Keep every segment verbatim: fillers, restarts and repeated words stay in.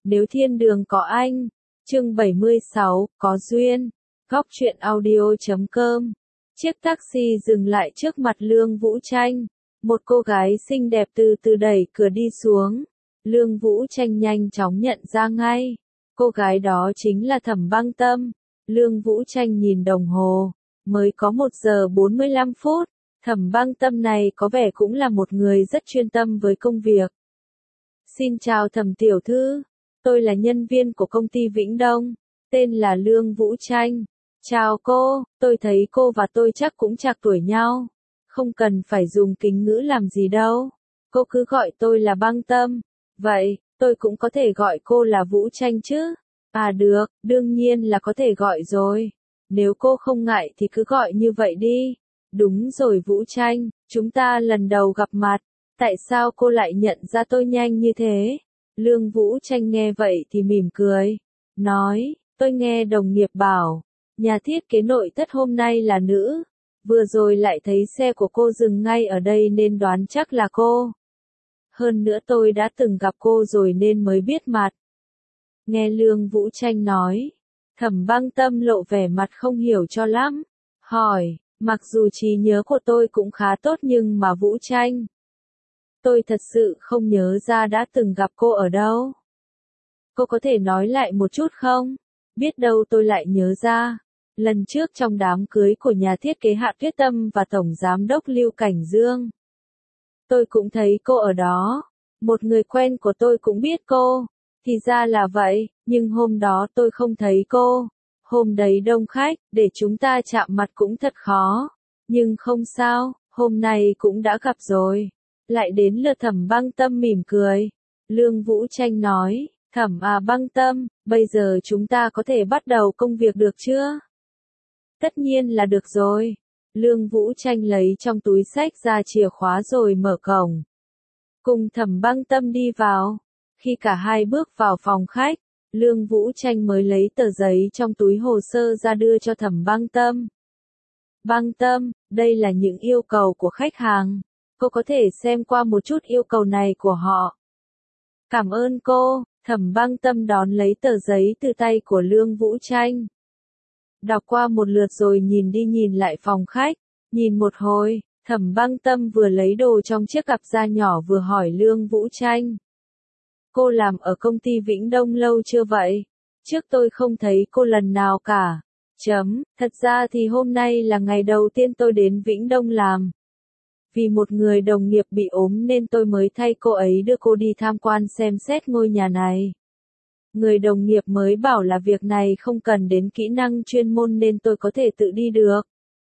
Nếu thiên đường có anh. Chương bảy mươi sáu, có duyên. Góc truyện audio chấm com. Chiếc taxi dừng lại trước mặt Lương Vũ Tranh. Một cô gái xinh đẹp từ từ đẩy cửa đi xuống. Lương Vũ Tranh nhanh chóng nhận ra ngay. Cô gái đó chính là Thẩm Băng Tâm. Lương Vũ Tranh nhìn đồng hồ. Mới có một giờ bốn mươi lăm phút. Thẩm Băng Tâm này có vẻ cũng là một người rất chuyên tâm với công việc. Xin chào Thẩm tiểu thư. Tôi là nhân viên của công ty Vĩnh Đông. Tên là Lương Vũ Tranh. Chào cô, tôi thấy cô và tôi chắc cũng trạc tuổi nhau. Không cần phải dùng kính ngữ làm gì đâu. Cô cứ gọi tôi là Băng Tâm. Vậy, tôi cũng có thể gọi cô là Vũ Tranh chứ? À được, đương nhiên là có thể gọi rồi. Nếu cô không ngại thì cứ gọi như vậy đi. Đúng rồi Vũ Tranh, chúng ta lần đầu gặp mặt. Tại sao cô lại nhận ra tôi nhanh như thế? Lương Vũ Tranh nghe vậy thì mỉm cười. Nói, tôi nghe đồng nghiệp bảo, nhà thiết kế nội thất hôm nay là nữ. Vừa rồi lại thấy xe của cô dừng ngay ở đây nên đoán chắc là cô. Hơn nữa tôi đã từng gặp cô rồi nên mới biết mặt. Nghe Lương Vũ Tranh nói, Thẩm Băng Tâm lộ vẻ mặt không hiểu cho lắm. Hỏi, mặc dù trí nhớ của tôi cũng khá tốt nhưng mà Vũ Tranh. Tôi thật sự không nhớ ra đã từng gặp cô ở đâu. Cô có thể nói lại một chút không? Biết đâu tôi lại nhớ ra. Lần trước trong đám cưới của nhà thiết kế Hạ Tuyết Tâm và Tổng Giám đốc Lưu Cảnh Dương. Tôi cũng thấy cô ở đó. Một người quen của tôi cũng biết cô. Thì ra là vậy, nhưng hôm đó tôi không thấy cô. Hôm đấy đông khách, để chúng ta chạm mặt cũng thật khó. Nhưng không sao, hôm nay cũng đã gặp rồi. Lại đến lượt Thẩm Băng Tâm mỉm cười. Lương Vũ Tranh nói, Thẩm à Băng Tâm, bây giờ chúng ta có thể bắt đầu công việc được chưa? Tất nhiên là được rồi. Lương Vũ Tranh lấy trong túi xách ra chìa khóa rồi mở cổng. Cùng Thẩm Băng Tâm đi vào. Khi cả hai bước vào phòng khách, Lương Vũ Tranh mới lấy tờ giấy trong túi hồ sơ ra đưa cho Thẩm Băng Tâm. Băng Tâm, đây là những yêu cầu của khách hàng. Cô có thể xem qua một chút yêu cầu này của họ. Cảm ơn cô. Thẩm Băng Tâm đón lấy tờ giấy từ tay của Lương Vũ Tranh. Đọc qua một lượt rồi nhìn đi nhìn lại phòng khách. Nhìn một hồi, Thẩm Băng Tâm vừa lấy đồ trong chiếc cặp da nhỏ vừa hỏi Lương Vũ Tranh. Cô làm ở công ty Vĩnh Đông lâu chưa vậy? Trước tôi không thấy cô lần nào cả. Chấm, thật ra thì hôm nay là ngày đầu tiên tôi đến Vĩnh Đông làm. Vì một người đồng nghiệp bị ốm nên tôi mới thay cô ấy đưa cô đi tham quan xem xét ngôi nhà này. Người đồng nghiệp mới bảo là việc này không cần đến kỹ năng chuyên môn nên tôi có thể tự đi được.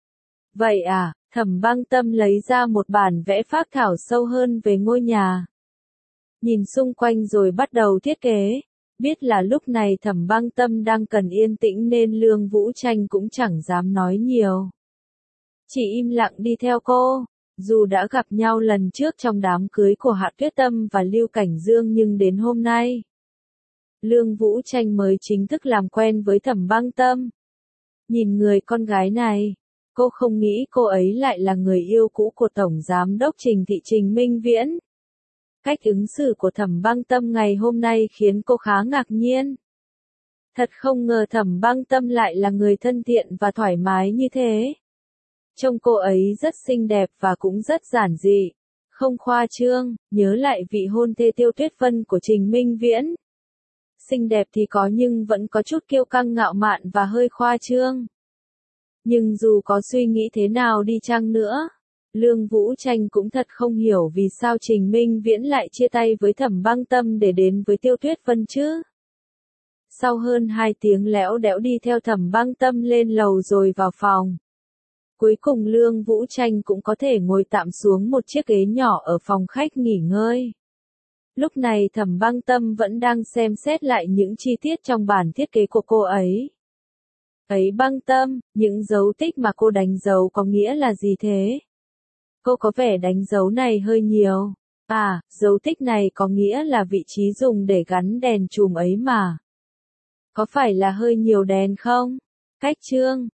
Vậy à, Thẩm Băng Tâm lấy ra một bản vẽ phác thảo sâu hơn về ngôi nhà. Nhìn xung quanh rồi bắt đầu thiết kế. Biết là lúc này Thẩm Băng Tâm đang cần yên tĩnh nên Lương Vũ Tranh cũng chẳng dám nói nhiều. Chỉ im lặng đi theo cô. Dù đã gặp nhau lần trước trong đám cưới của Hạ Tuyết Tâm và Lưu Cảnh Dương nhưng đến hôm nay, Lương Vũ Tranh mới chính thức làm quen với Thẩm Băng Tâm. Nhìn người con gái này, cô không nghĩ cô ấy lại là người yêu cũ của Tổng Giám đốc Trình Thị Trình Minh Viễn. Cách ứng xử của Thẩm Băng Tâm ngày hôm nay khiến cô khá ngạc nhiên. Thật không ngờ Thẩm Băng Tâm lại là người thân thiện và thoải mái như thế. Trông cô ấy rất xinh đẹp và cũng rất giản dị. Không khoa trương, nhớ lại vị hôn thê Tiêu Tuyết Vân của Trình Minh Viễn. Xinh đẹp thì có nhưng vẫn có chút kiêu căng ngạo mạn và hơi khoa trương. Nhưng dù có suy nghĩ thế nào đi chăng nữa, Lương Vũ Tranh cũng thật không hiểu vì sao Trình Minh Viễn lại chia tay với Thẩm Băng Tâm để đến với Tiêu Tuyết Vân chứ. Sau hơn hai tiếng lẽo đẽo đi theo Thẩm Băng Tâm lên lầu rồi vào phòng. Cuối cùng Lương Vũ Tranh cũng có thể ngồi tạm xuống một chiếc ghế nhỏ ở phòng khách nghỉ ngơi. Lúc này Thẩm Băng Tâm vẫn đang xem xét lại những chi tiết trong bản thiết kế của cô ấy. Ấy Băng Tâm, những dấu tích mà cô đánh dấu có nghĩa là gì thế? Cô có vẻ đánh dấu này hơi nhiều. À, dấu tích này có nghĩa là vị trí dùng để gắn đèn chùm ấy mà. Có phải là hơi nhiều đèn không? Cách chương,